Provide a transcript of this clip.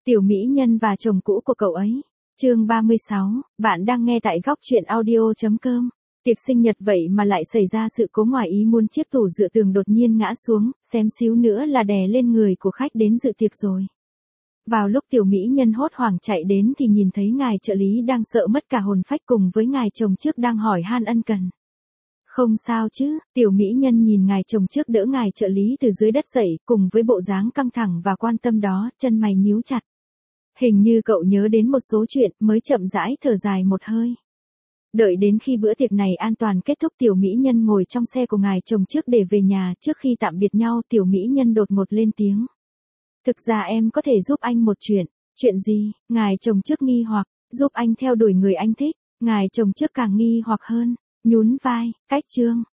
Tiểu mỹ nhân và chồng cũ của cậu ấy. Chương 36, bạn đang nghe tại góc truyện audio.com. Tiệc sinh nhật vậy mà lại xảy ra sự cố ngoài ý muốn, chiếc tủ dựa tường đột nhiên ngã xuống, xém xíu nữa là đè lên người của khách đến dự tiệc rồi. Vào lúc tiểu mỹ nhân hốt hoảng chạy đến thì nhìn thấy ngài trợ lý đang sợ mất cả hồn phách cùng với ngài chồng trước đang hỏi han ân cần. Không sao chứ, tiểu mỹ nhân nhìn ngài chồng trước đỡ ngài trợ lý từ dưới đất dậy, cùng với bộ dáng căng thẳng và quan tâm đó, chân mày nhíu chặt. Hình như cậu nhớ đến một số chuyện, mới chậm rãi thở dài một hơi. Đợi đến khi bữa tiệc này an toàn kết thúc, tiểu mỹ nhân ngồi trong xe của ngài chồng trước để về nhà. Trước khi tạm biệt nhau, tiểu mỹ nhân đột ngột lên tiếng. Thực ra em có thể giúp anh một chuyện. Chuyện gì? Ngài chồng trước nghi hoặc. Giúp anh theo đuổi người anh thích. Ngài chồng trước càng nghi hoặc hơn. Nhún vai, cách Trương,